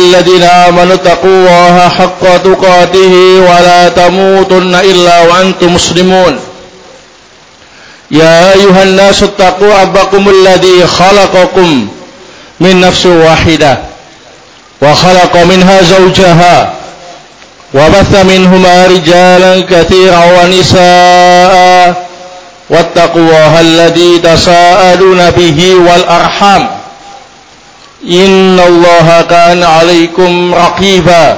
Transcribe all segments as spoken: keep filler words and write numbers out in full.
الذين آمنوا اتقوا الله حق تقاته ولا تموتن إلا وأنتم مسلمون يا أيها الناس اتقوا ربكم الذي خلقكم من نفس واحدة وخلق منها زوجها وبث منهما رجالا كثيرا ونساء واتقوا الله الذي تساءلون به والأرحام إن الله كان عليكم رقيبا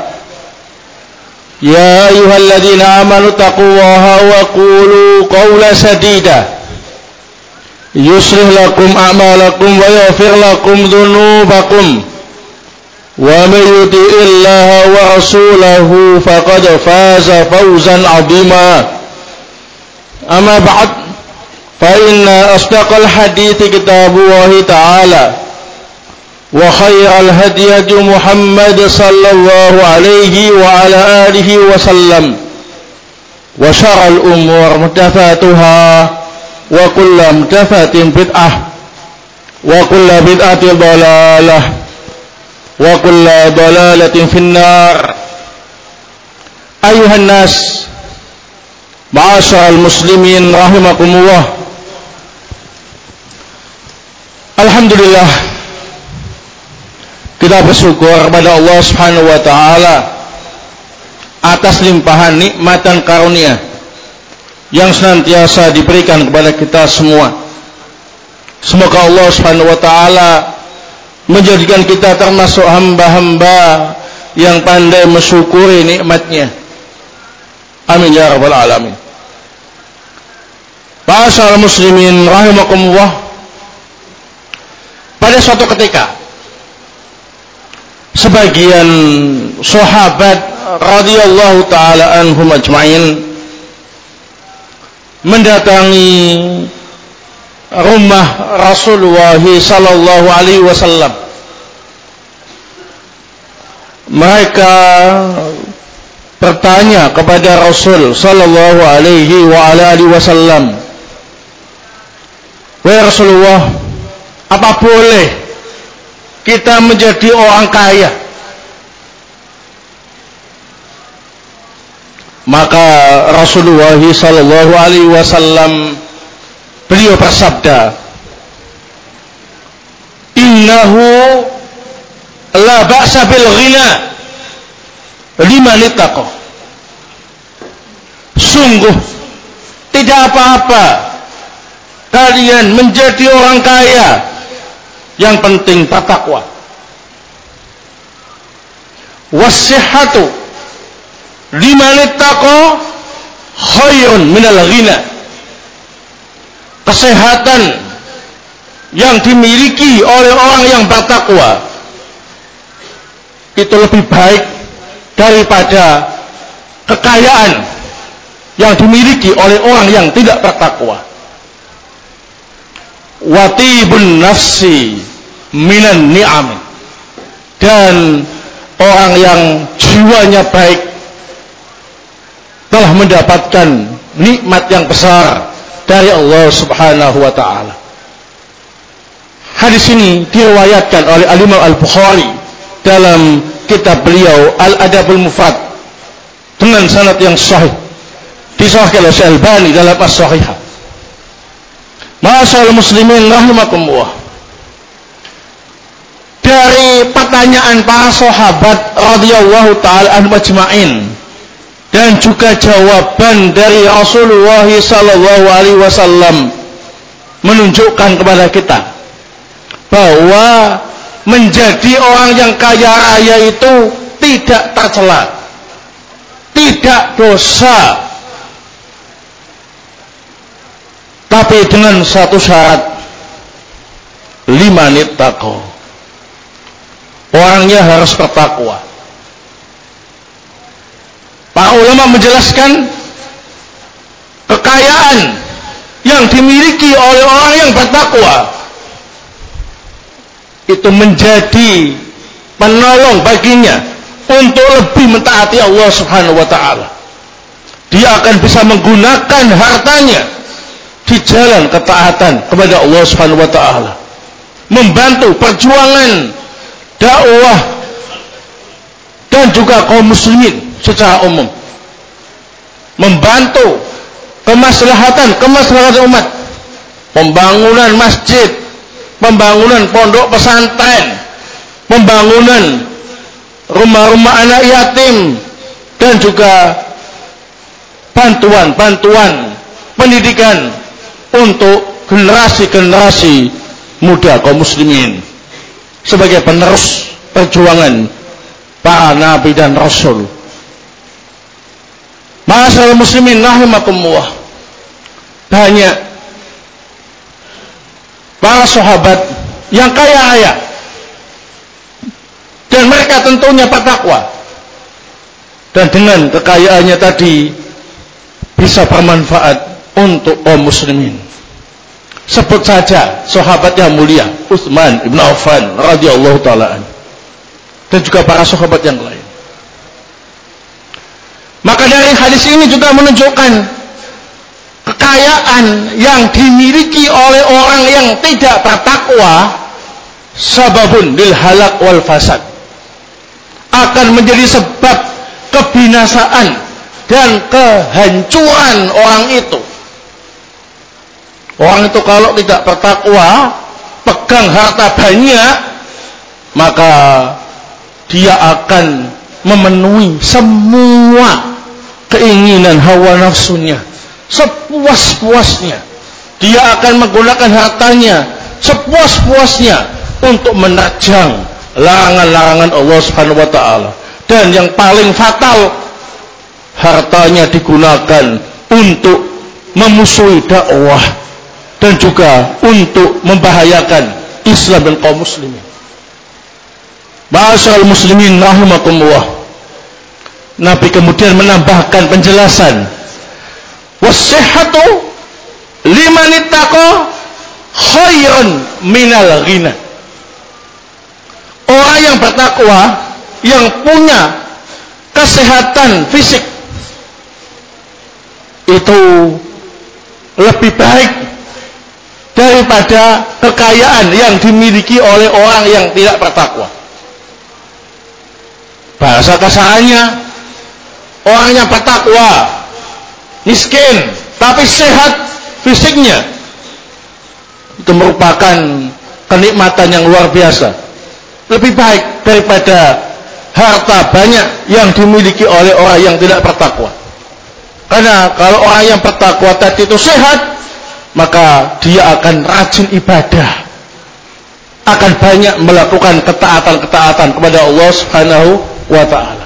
يا أيها الذين آمنوا اتقوا الله وقولوا قولا سديدا يصلح لكم أعمالكم ويغفر لكم ذنوبكم ومن يطع الله ورسوله فقد فاز فوزا عظيما أما بعد فإن أصدق الحديث كتاب الله تعالى وخير الهدي هدي محمد صلى الله عليه وعلى آله وسلم وشر الأمور محدثاتها وكل محدثة بدعة وكل بدعة ضلالة وكل ضلالة في النار أيها الناس معاشر المسلمين rahimakumullah. Alhamdulillah, kita bersyukur kepada Allah Subhanahu wa taala atas limpahan nikmat dan karunia yang senantiasa diberikan kepada kita semua. Semoga Allah Subhanahu wa taala menjadikan kita termasuk hamba-hamba yang pandai mensyukuri nikmatnya. Amin ya rabbal alamin. Ma'asyiral muslimin rahimakumullah. Pada suatu ketika sebagian sahabat radhiyallahu taala anhum ajma'in mendatangi rumah Rasulullah sallallahu alaihi wasallam. Mereka bertanya kepada Rasul sallallahu alaihi wa ala alihi wasallam, "Wahai Rasulullah, apa boleh kita menjadi orang kaya?" Maka Rasulullah sallallahu alaihi wasallam beliau bersabda, "Innahu la ba'sa bil ghina liman ittaqa." Sungguh tidak apa-apa kalian menjadi orang kaya, yang penting bertakwa. Wasihhatu liman ittaqa khairun minal ghina. Kesehatan yang dimiliki oleh orang yang bertakwa itu lebih baik daripada kekayaan yang dimiliki oleh orang yang tidak bertakwa. Watibun nafsi minan ni'am. Dan orang yang jiwanya baik telah mendapatkan nikmat yang besar dari Allah Subhanahu wa taala. Hadis ini diriwayatkan oleh Al-Imam Al-Bukhari dalam kitab beliau Al-Adabul Mufrad dengan sanad yang sahih. Disahihkan oleh Al-Albani dalam As-Sahihah. Ma'asyiral muslimin rahimakumullah. Dari pertanyaan para sahabat radhiyallahu taala anhum ajma'in dan juga jawaban dari Rasulullah sallallahu alaihi wasallam menunjukkan kepada kita bahwa menjadi orang yang kaya raya itu tidak tercela, tidak dosa, tapi dengan satu syarat, liman ittaqa, orangnya harus bertakwa. Para ulama menjelaskan kekayaan yang dimiliki oleh orang yang bertakwa itu menjadi penolong baginya untuk lebih mentaati Allah Subhanahu wa taala. Dia akan bisa menggunakan hartanya di jalan ketaatan kepada Allah Subhanahu wa taala, membantu perjuangan dakwah dan juga kaum muslimin secara umum, membantu kemaslahatan kemaslahatan umat, pembangunan masjid, pembangunan pondok pesantren, pembangunan rumah-rumah anak yatim, dan juga bantuan-bantuan pendidikan untuk generasi-generasi muda kaum muslimin sebagai penerus perjuangan para nabi dan rasul. Ma'asyiral muslimin rahimakumullah, banyak para sahabat yang kaya raya dan mereka tentunya bertakwa, dan dengan kekayaannya tadi bisa bermanfaat untuk kaum muslimin. Sebut saja sahabat yang mulia Utsman ibn Affan radhiyallahu taala anhu, dan juga para sahabat yang lain. Maka dari hadis ini juga menunjukkan kekayaan yang dimiliki oleh orang yang tidak bertakwa sababun lil halak wal fasad, akan menjadi sebab kebinasaan dan kehancuran orang itu. Orang itu kalau tidak bertakwa, pegang harta banyak, maka dia akan memenuhi semua keinginan hawa nafsunya sepuas-puasnya. Dia akan menggunakan hartanya sepuas-puasnya untuk menerjang larangan-larangan Allah Subhanahu wa taala. Dan yang paling fatal, hartanya digunakan untuk memusuhi dakwah dan juga untuk membahayakan Islam dan kaum muslimin. Ma'asyiral muslimin rahimakumullah, Nabi kemudian menambahkan penjelasan, was-sihhatu liman ittaqa khairun minal ghina. Orang yang bertakwa, yang punya kesehatan fisik, itu lebih baik daripada kekayaan yang dimiliki oleh orang yang tidak bertakwa. Bahasa kasarannya, orang yang bertakwa miskin tapi sehat fisiknya, itu merupakan kenikmatan yang luar biasa, lebih baik daripada harta banyak yang dimiliki oleh orang yang tidak bertakwa. Karena kalau orang yang bertakwa tadi itu sehat, maka dia akan rajin ibadah, akan banyak melakukan ketaatan-ketaatan kepada Allah Subhanahu wa taala.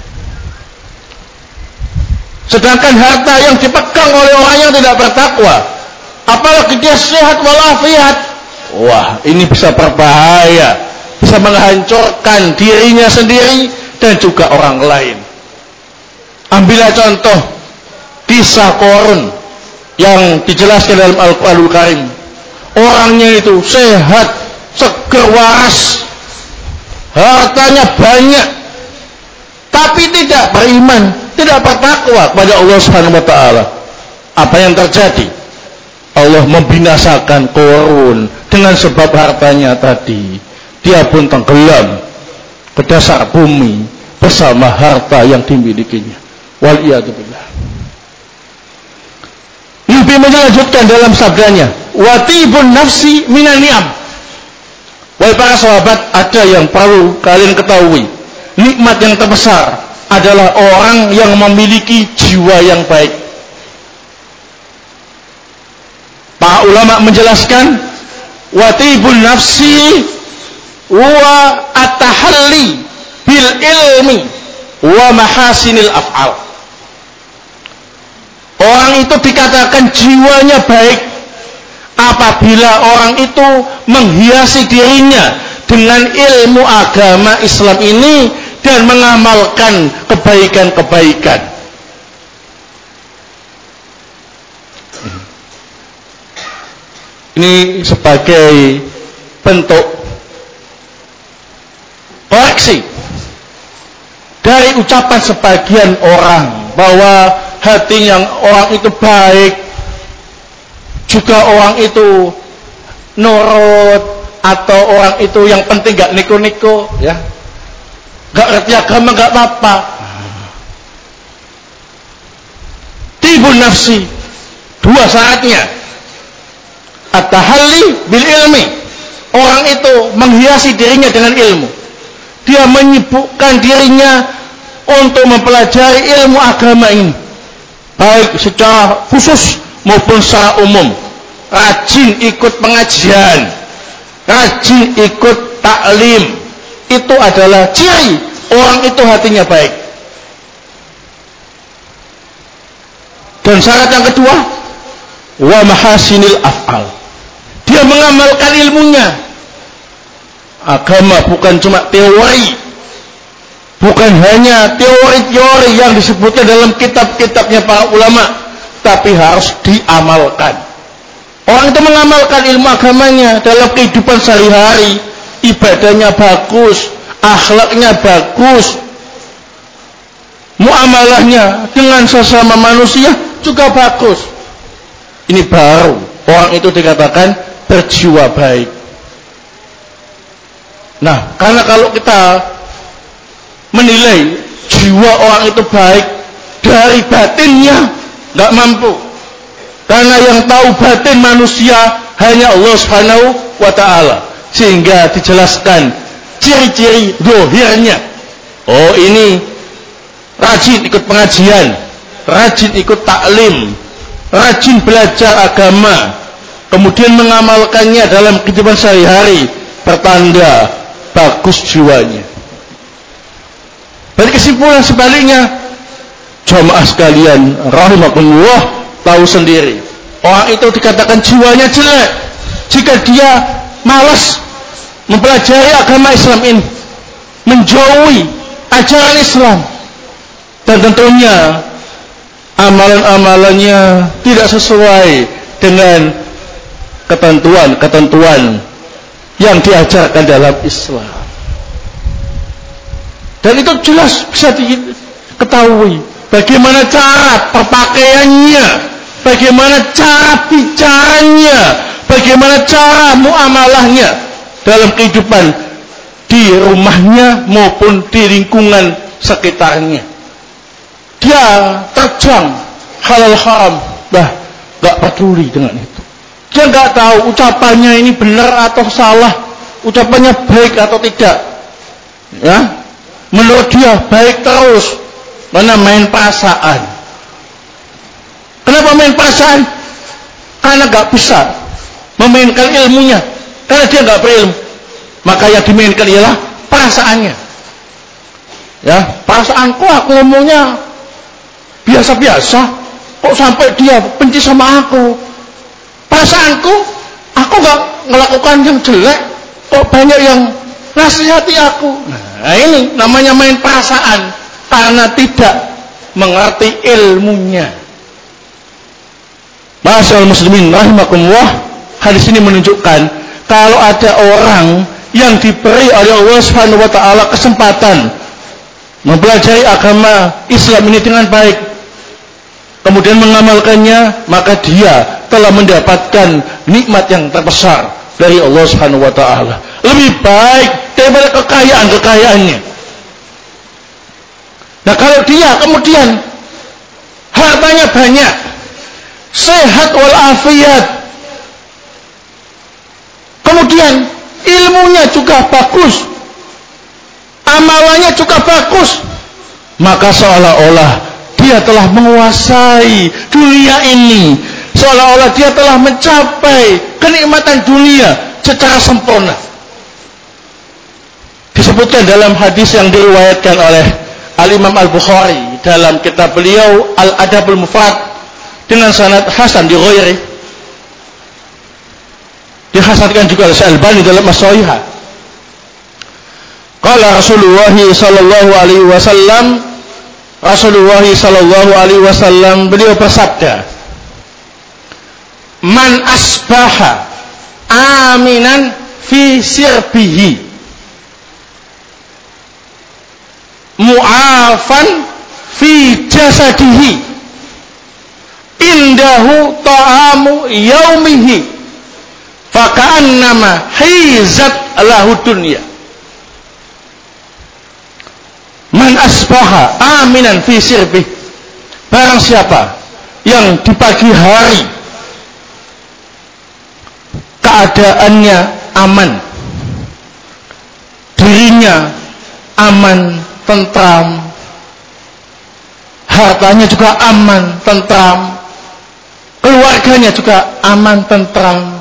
Sedangkan harta yang dipegang oleh orang yang tidak bertakwa, apalagi dia sehat walafiat, wah, ini bisa berbahaya, bisa menghancurkan dirinya sendiri dan juga orang lain. Ambillah contoh kisah Qarun yang dijelaskan dalam Al-Qur'anul Karim. Orangnya itu sehat, seger, waras, hartanya banyak, tapi tidak beriman, tidak bertakwa kepada Allah Subhanahu wa taala. Apa yang terjadi? Allah membinasakan Qarun dengan sebab hartanya tadi. Dia pun tenggelam ke dasar bumi bersama harta yang dimilikinya. Waliyadzubillah. Nabi melanjutkan dalam sabdanya, watibun nafsi minan ni'am. Wahai para sahabat, ada yang perlu kalian ketahui. Nikmat yang terbesar adalah orang yang memiliki jiwa yang baik. Para ulama menjelaskan, watibun nafsi wa at-tahalli bil ilmi wa mahasinil af'al. Orang itu dikatakan jiwanya baik apabila orang itu menghiasi dirinya dengan ilmu agama Islam ini dan mengamalkan kebaikan-kebaikan. Ini sebagai bentuk koreksi dari ucapan sebagian orang bahwa hati yang orang itu baik, juga orang itu nurut, atau orang itu yang penting gak niko-niko, ya. Gak ngerti agama gak apa-apa. Tibun nafsi, dua syaratnya. At-tahalli bil ilmi, orang itu menghiasi dirinya dengan ilmu. Dia menyibukkan dirinya untuk mempelajari ilmu agama ini, baik secara khusus maupun secara umum. Rajin ikut pengajian, rajin ikut taklim, itu adalah ciri orang itu hatinya baik. Dan syarat yang kedua, wa mahasinil af'al, dia mengamalkan ilmunya. Agama bukan cuma teori, bukan hanya teori-teori yang disebutkan dalam kitab-kitabnya para ulama, tapi harus diamalkan. Orang itu mengamalkan ilmu agamanya dalam kehidupan sehari-hari, ibadahnya bagus, akhlaknya bagus, muamalahnya dengan sesama manusia juga bagus. Ini baru orang itu dikatakan berjiwa baik. Nah, karena kalau kita menilai jiwa orang itu baik dari batinnya, nggak mampu. Karena yang tahu batin manusia hanya Allah Subhanahu wa ta'ala. Sehingga dijelaskan ciri-ciri dohirnya. Oh, ini rajin ikut pengajian, rajin ikut taklim, rajin belajar agama, kemudian mengamalkannya dalam kehidupan sehari-hari, pertanda bagus jiwanya. Bagi kesimpulan sebaliknya, jamaah sekalian rahimakumullah, tahu sendiri orang itu dikatakan jiwanya jelek jika dia malas mempelajari agama Islam ini, menjauhi ajaran Islam, dan tentunya amalan-amalannya tidak sesuai dengan ketentuan-ketentuan yang diajarkan dalam Islam. Dan itu jelas bisa diketahui bagaimana cara perpakaiannya, bagaimana cara bicaranya, bagaimana cara muamalahnya dalam kehidupan di rumahnya maupun di lingkungan sekitarnya. Dia terjang halal haram, bah, gak peduli dengan itu. Dia gak tahu ucapannya ini benar atau salah, ucapannya baik atau tidak. Ya, menurut dia baik terus, karena main perasaan. Kenapa main perasaan? Karena gak bisa memainkan ilmunya, karena dia gak berilmu. Maka yang dimainkan ialah perasaannya. Ya, perasaanku aku ngomongnya biasa-biasa, kok sampai dia benci sama aku. Perasaanku, aku gak melakukan yang jelek, kok banyak yang nasihati aku. Nah, ini namanya main perasaan karena tidak mengerti ilmunya. Ma'asyiral muslimin rahimakumullah, hadis ini menunjukkan kalau ada orang yang diberi oleh Allah Subhanahu wa taala kesempatan mempelajari agama Islam ini dengan baik, kemudian mengamalkannya, maka dia telah mendapatkan nikmat yang terbesar dari Allah Subhanahu wa taala, lebih baik daripada kekayaan-kekayaannya. Nah, kalau dia kemudian hartanya banyak, sehat walafiat, kemudian ilmunya juga bagus, amalannya juga bagus, maka seolah-olah dia telah menguasai dunia ini, seolah-olah dia telah mencapai kenikmatan dunia secara sempurna. Disebutkan dalam hadis yang diriwayatkan oleh Al-Imam Al-Bukhari dalam kitab beliau Al-Adabul Mufrad dengan sanad hasan di ghairi, dihasankan juga oleh Al-Albani dalam As-Shahihah. Qala Rasulullah sallallahu alaihi wasallam, Rasulullah sallallahu alaihi wasallam beliau bersabda, man asbaha aminan fi sirbihi mu'afan fi jasadihi indahu ta'amu yaumihi faka'annama hizat lahu dunya Man asbaha aminan fi sirbih, barang siapa yang di pagi hari keadaannya aman, dirinya aman, tentram, hartanya juga aman, tentram, keluarganya juga aman, tentram,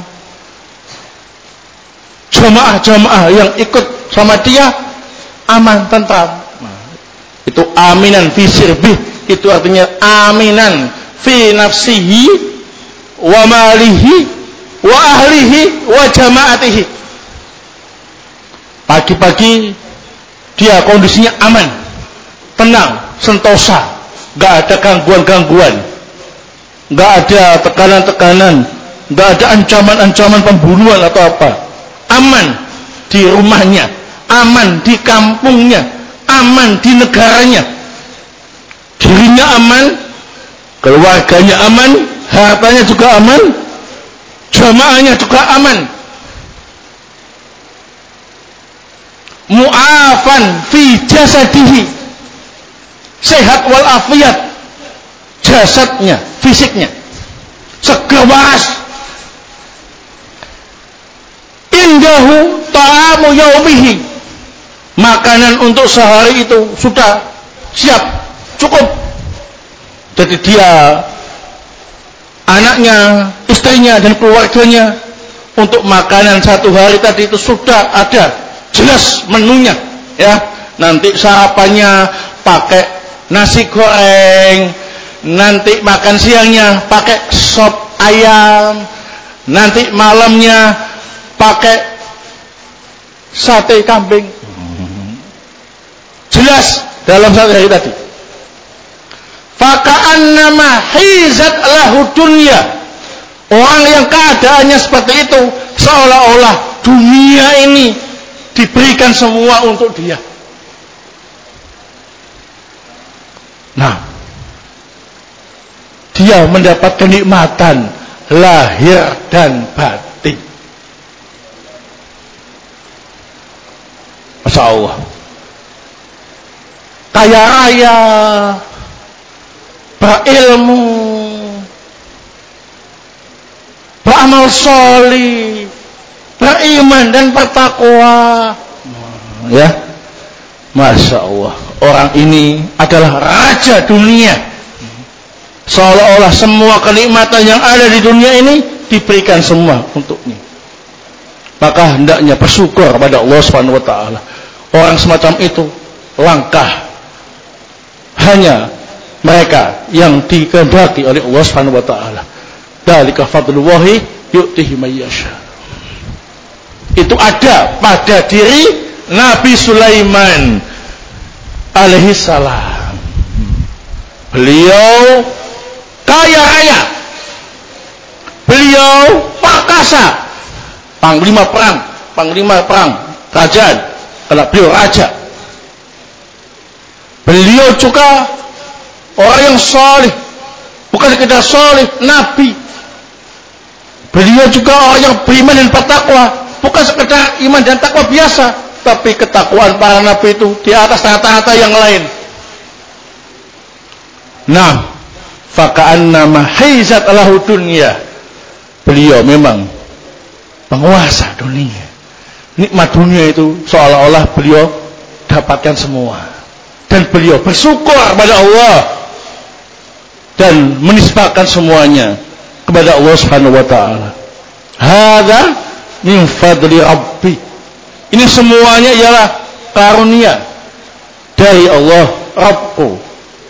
jamaah-jamaah yang ikut sama dia aman, tentram. Itu aminan fi sirbih, itu artinya aminan fi nafsihi wa malihi wa ahlihi wa jamaatihi. Pagi-pagi dia kondisinya aman, tenang, sentosa, gak ada gangguan-gangguan, gak ada tekanan-tekanan, gak ada ancaman-ancaman pembunuhan atau apa. Aman di rumahnya, aman di kampungnya, aman di negaranya, dirinya aman, keluarganya aman, hartanya juga aman, jamaahnya juga aman. Mu'afan fi jasadihi, sehat walafiat, jasadnya, fisiknya seger waras. Indahu ta'amu yaumihi, makanan untuk sehari itu sudah siap, cukup. Jadi dia, anaknya, istrinya dan keluarganya untuk makanan satu hari tadi itu sudah ada, jelas menunya, ya. Nanti sarapannya pakai nasi goreng, nanti makan siangnya pakai sop ayam, nanti malamnya pakai sate kambing. Jelas dalam satu hari tadi. Faka'annama hizat lahu dunya, orang yang keadaannya seperti itu seolah-olah dunia ini diberikan semua untuk dia. Nah, dia mendapat kenikmatan lahir dan batin. Masya Allah, kaya raya, berilmu, beramal solih, beriman dan bertakwa, ya, Masya Allah, orang ini adalah raja dunia. Seolah-olah semua kenikmatan yang ada di dunia ini diberikan semua untuknya. Maka hendaknya bersyukur kepada Allah Subhanahu wa taala. Orang semacam itu langkah hanya mereka yang dikehendaki oleh Allah Subhanahu wa taala. Dzalika fadlullahi yu'tihi may yasha. Itu ada pada diri Nabi Sulaiman alaihi salam. Beliau kaya raya, beliau perkasa, panglima perang, panglima perang kerajaan, karena beliau raja. Beliau juga orang yang soleh, bukan sekedar soleh, nabi. Beliau juga orang yang beriman dan bertakwa, bukan sekedar iman dan takwa biasa, tapi ketakwaan para nabi itu di atas rata-rata yang lain. Nah, faka'annama haizat lahu dunya, beliau memang penguasa dunia. Nikmat dunia itu seolah-olah beliau dapatkan semua, dan beliau bersyukur kepada Allah dan menisbahkan semuanya kepada Allah Subhanahu wa taala. Hadza min fadli rabbi, ini semuanya ialah karunia dari Allah Rabbku.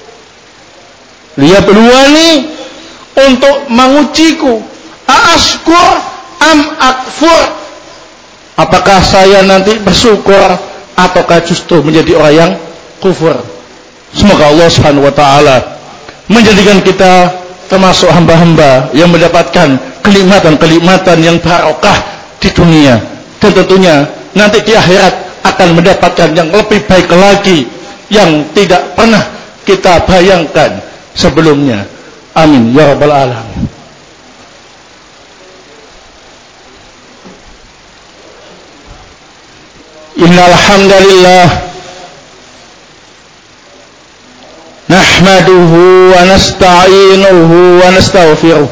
Liyabluwani, untuk mengujiku, aaskur am akfur, apakah saya nanti bersyukur ataukah justru menjadi orang yang kufur. Semoga Allah Subhanahu wa taala menjadikan kita termasuk hamba-hamba yang mendapatkan kenikmatan-kenikmatan yang barokah di dunia, dan tentunya nanti di akhirat akan mendapatkan yang lebih baik lagi yang tidak pernah kita bayangkan sebelumnya. Amin ya rabbal alamin. Innal hamdalillah Nahmaduhu wa nasta'inuhu wa nastaghfiruh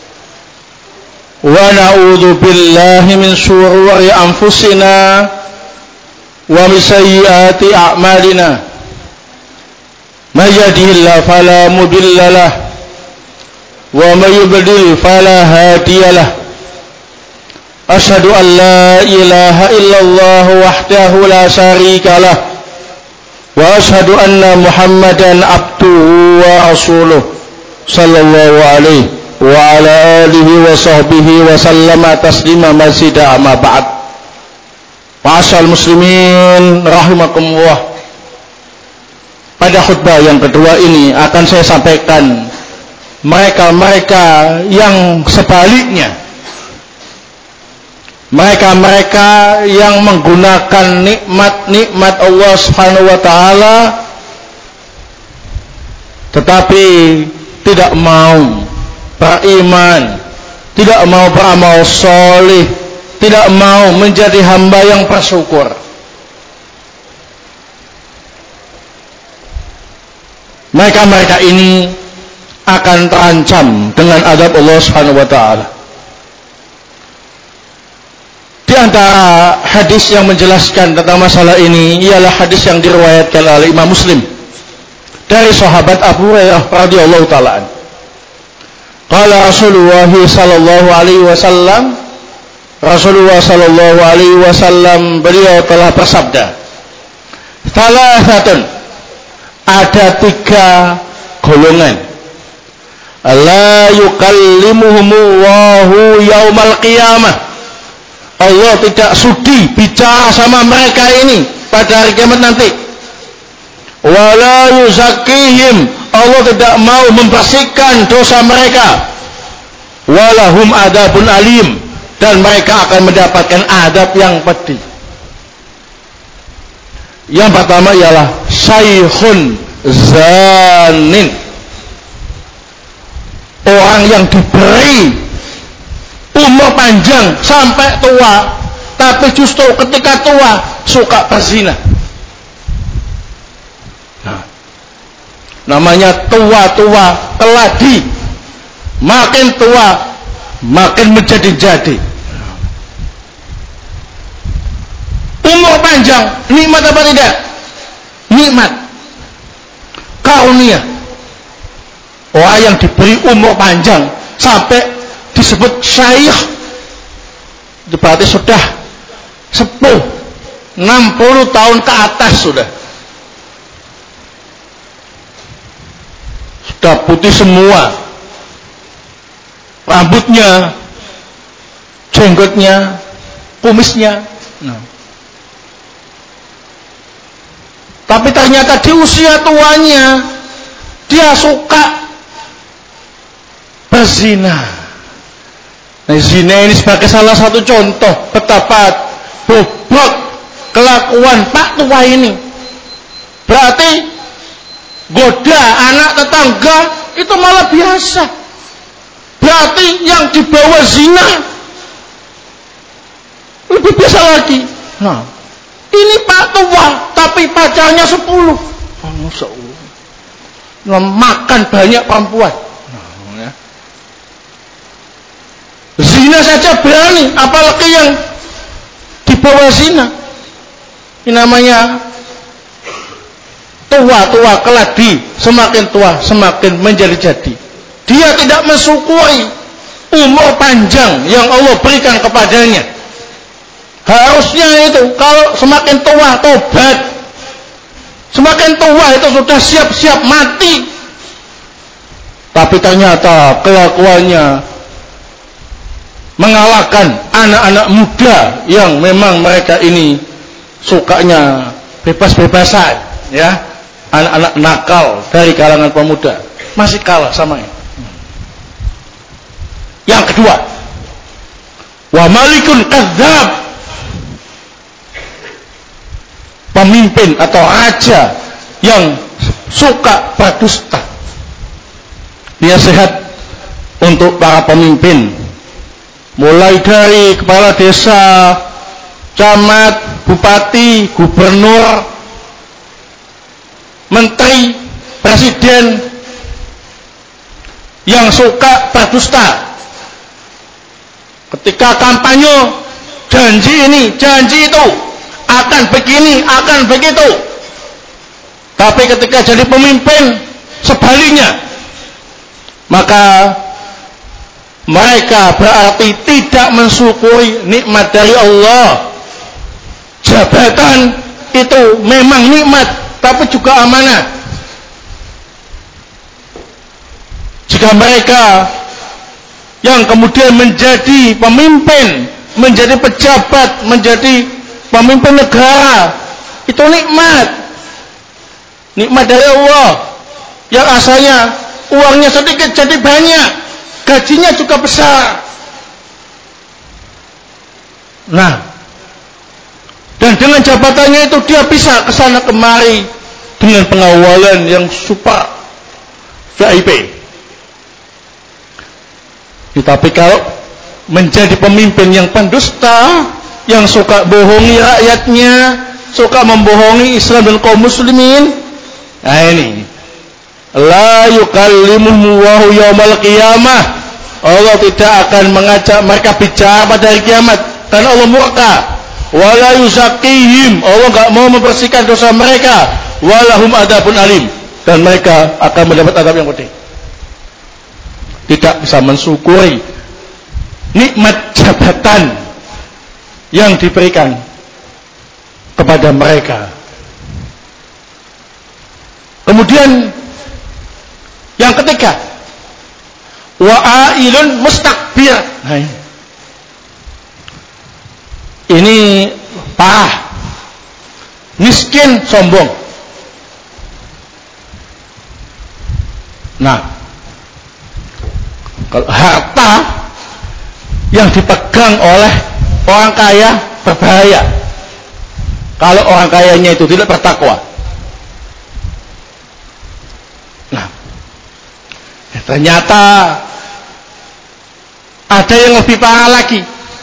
wa na'udzu billahi min shururi anfusina wa min sayyiati a'malina. May yahdihillahu fala mudilla lahu wa may yudlil fala hadiya lahu. Asyhadu an la ilaha illallah wahdahu la syarika lahu wa asyhadu anna Muhammadan abduhu wa rasuluh sallallahu alaihi wa ala alihi wa sahbihi wa sallama taslima mazida amma ba'd. Ma'asyiral muslimin rahimakumullah. Pada khutbah yang kedua ini akan saya sampaikan mereka-mereka yang sebaliknya, mereka-mereka yang menggunakan nikmat-nikmat Allah Subhanahu wa taala tetapi tidak mau beriman, tidak mau beramal soleh, tidak mau menjadi hamba yang bersyukur. Mereka-mereka ini akan terancam dengan azab Allah Subhanahu wa taala. Di antara hadis yang menjelaskan tentang masalah ini ialah hadis yang diriwayatkan oleh Imam Muslim dari sahabat Abu Hurairah radhiyallahu taala. Qala Rasulullah sallallahu alaihi wasallam, Rasulullah sallallahu alaihi wasallam beliau telah bersabda, "Thalathatun," ada tiga golongan, la yukallimuhumullahu yaumal qiyamah, Allah tidak sudi bicara sama mereka ini pada hari kiamat nanti. Wala yuzakkihim, Allah tidak mau membersihkan dosa mereka. Walahum adabun alim, dan mereka akan mendapatkan adab yang pedih. Yang pertama ialah syaikhun zanin, orang yang diberi umur panjang sampai tua, tapi justru ketika tua suka berzina. Nah, namanya tua-tua keladi, makin tua makin menjadi-jadi. Umur panjang nikmat apa tidak? Nikmat, karunia. Orang yang diberi umur panjang sampai disebut syaikh, itu berarti sudah sepuh, enam puluh tahun ke atas sudah. Sudah putih semua, rambutnya, jenggotnya, kumisnya. Nah. Tapi ternyata di usia tuanya dia suka berzina. Nah, zina ini sebagai salah satu contoh betapa bobok kelakuan Pak tua ini. Berarti goda anak tetangga itu malah biasa. Berarti yang dibawa zina lebih biasa lagi. Nah, ini Pak tua tapi pacarnya sepuluh. Oh, Masya Allah. Makan banyak perempuan. Zina saja berani, apalagi yang dibawa zina. Ini namanya tua-tua keladi, semakin tua semakin menjadi-jadi. Dia tidak mensyukuri umur panjang yang Allah berikan kepadanya. Harusnya itu kalau semakin tua tobat, semakin tua itu sudah siap-siap mati. Tapi ternyata kelakuannya mengalahkan anak-anak muda yang memang mereka ini sukanya bebas-bebasan, ya, anak-anak nakal dari kalangan pemuda masih kalah sama ini. Yang kedua, wa malikun kadzdzab, pemimpin atau raja yang suka berdusta. Dia sehat untuk para pemimpin, mulai dari kepala desa, camat, bupati, gubernur, menteri, presiden, presiden yang suka berdusta. Ketika kampanye, janji ini, janji itu, akan begini, akan begitu. Tapi ketika jadi pemimpin, sebaliknya. Maka mereka berarti tidak mensyukuri nikmat dari Allah. Jabatan itu memang nikmat, tapi juga amanah. Jika mereka yang kemudian menjadi pemimpin, menjadi pejabat, menjadi pemimpin negara, itu nikmat. Nikmat dari Allah. Yang asalnya uangnya sedikit jadi banyak, gajinya juga besar. Nah, dan dengan jabatannya itu dia bisa kesana kemari dengan pengawalan yang super V I P. Tapi kalau menjadi pemimpin yang pendusta, yang suka bohongi rakyatnya, suka membohongi Islam dan kaum muslimin, nah ini la yukallimuhu wa huwa yaumal qiyamah. Allah tidak akan mengajak mereka bicara pada hari kiamat karena Allah murka. Wala yuzakkihim, Allah enggak mau membersihkan dosa mereka. Walahum adabun alim, dan mereka akan mendapat adab yang pedih. Tidak bisa mensyukuri nikmat jabatan yang diberikan kepada mereka. Kemudian yang ketiga, wa'ailun mustakbir. Nah, ini. ini parah. Miskin, sombong. Nah, kalau harta yang dipegang oleh orang kaya berbahaya. Kalau orang kayanya itu tidak bertakwa. Nah, ya ternyata ada yang lebih parah lagi.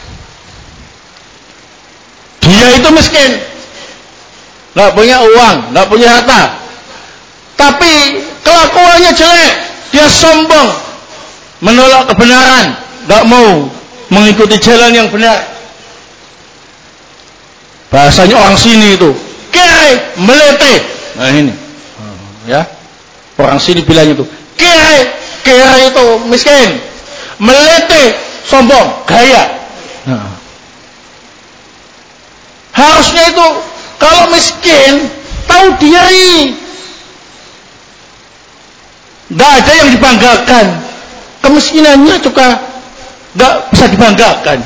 Dia itu miskin, nggak punya uang, nggak punya harta, tapi kelakuannya jelek. Dia sombong, menolak kebenaran, nggak mau mengikuti jalan yang benar. Bahasanya orang sini itu kere, melete. Nah ini, ya, orang sini bilangnya itu kere, kere itu miskin, melete, sombong, gaya. Nah, harusnya itu kalau miskin tahu diri, nggak ada yang dibanggakan. Kemiskinannya juga nggak bisa dibanggakan.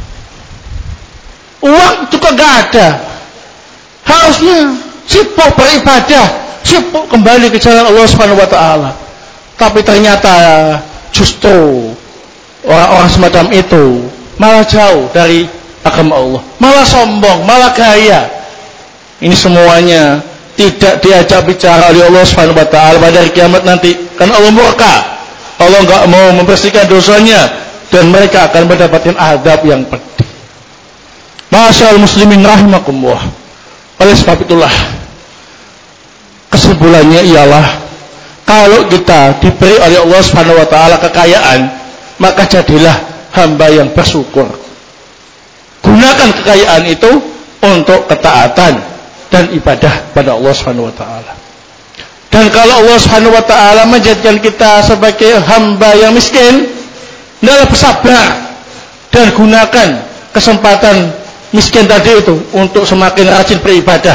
Uang juga nggak ada. Harusnya sibuk beribadah, sibuk kembali ke jalan Allah Subhanahu Wa Taala. Tapi ternyata justru orang-orang semacam itu malah jauh dari agama Allah, malah sombong, malah gaya. Ini semuanya tidak diajak bicara oleh Allah Subhanahu Wa Taala pada hari kiamat nanti, karena Allah murka. Allah enggak mau membersihkan dosanya dan mereka akan mendapatkan azab yang pedih. Masyaallah muslimin rahimakumullah. Oleh sebab itulah kesimpulannya ialah kalau kita diberi oleh Allah Subhanahu Wa Taala kekayaan, maka jadilah hamba yang bersyukur. Gunakan kekayaan itu untuk ketaatan dan ibadah pada Allah Subhanahu Wa Taala. Dan kalau Allah Subhanahu Wa Taala menjadikan kita sebagai hamba yang miskin, hendaklah bersabar dan gunakan kesempatan miskin tadi itu untuk semakin rajin beribadah.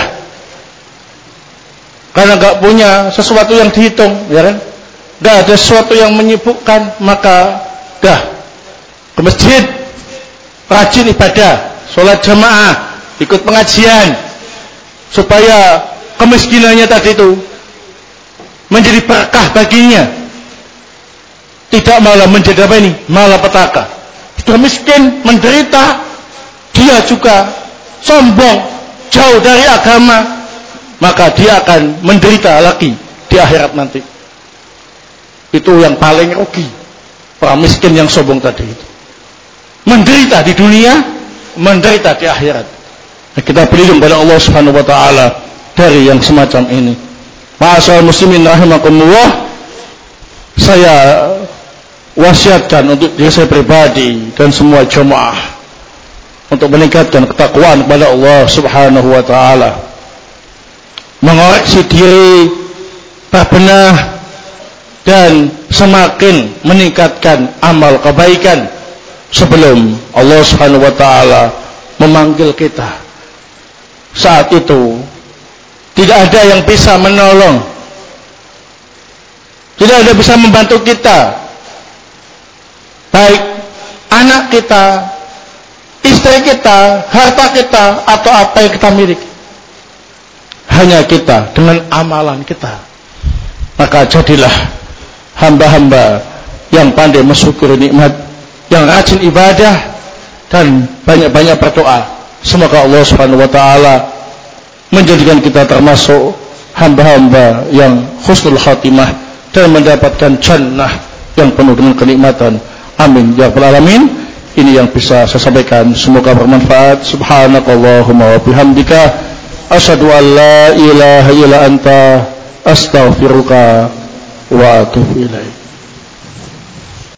Karena enggak punya sesuatu yang dihitung, ya kan? Enggak ada sesuatu yang menyibukkan, maka dah ke masjid, rajin ibadah, sholat jamaah, ikut pengajian, supaya kemiskinannya tadi itu menjadi berkah baginya, tidak malah menjadi apa ini, malapetaka. Sudah miskin, menderita, dia juga sombong, jauh dari agama, maka dia akan menderita lagi di akhirat nanti. Itu yang paling rugi, orang miskin yang sombong tadi itu. Menderita di dunia, menderita di akhirat. Nah, kita berlindung pada Allah Subhanahu Wa Taala dari yang semacam ini. Ma'asyiral muslimin rahimakumullah, saya wasiatkan untuk diri saya pribadi dan semua jemaah untuk meningkatkan ketakwaan kepada Allah Subhanahu wa taala, mengoreksi diri berbenah dan semakin meningkatkan amal kebaikan sebelum Allah Subhanahu wa taala memanggil kita. Saat itu tidak ada yang bisa menolong, tidak ada yang bisa membantu kita, baik anak kita, istri kita, harta kita, atau apa yang kita miliki. Hanya kita dengan amalan kita. Maka jadilah hamba-hamba yang pandai mensyukuri nikmat, yang rajin ibadah, dan banyak-banyak berdoa. Semoga Allah Subhanahu wa taala menjadikan kita termasuk hamba-hamba yang husnul khatimah dan mendapatkan jannah yang penuh dengan kenikmatan. Amin ya rabbal alamin. Ini yang bisa saya sampaikan, semoga bermanfaat. Subhanakallahumma wa bihamdika asyhadu an la ilaha illa anta astaghfiruka wa atubu ilaik.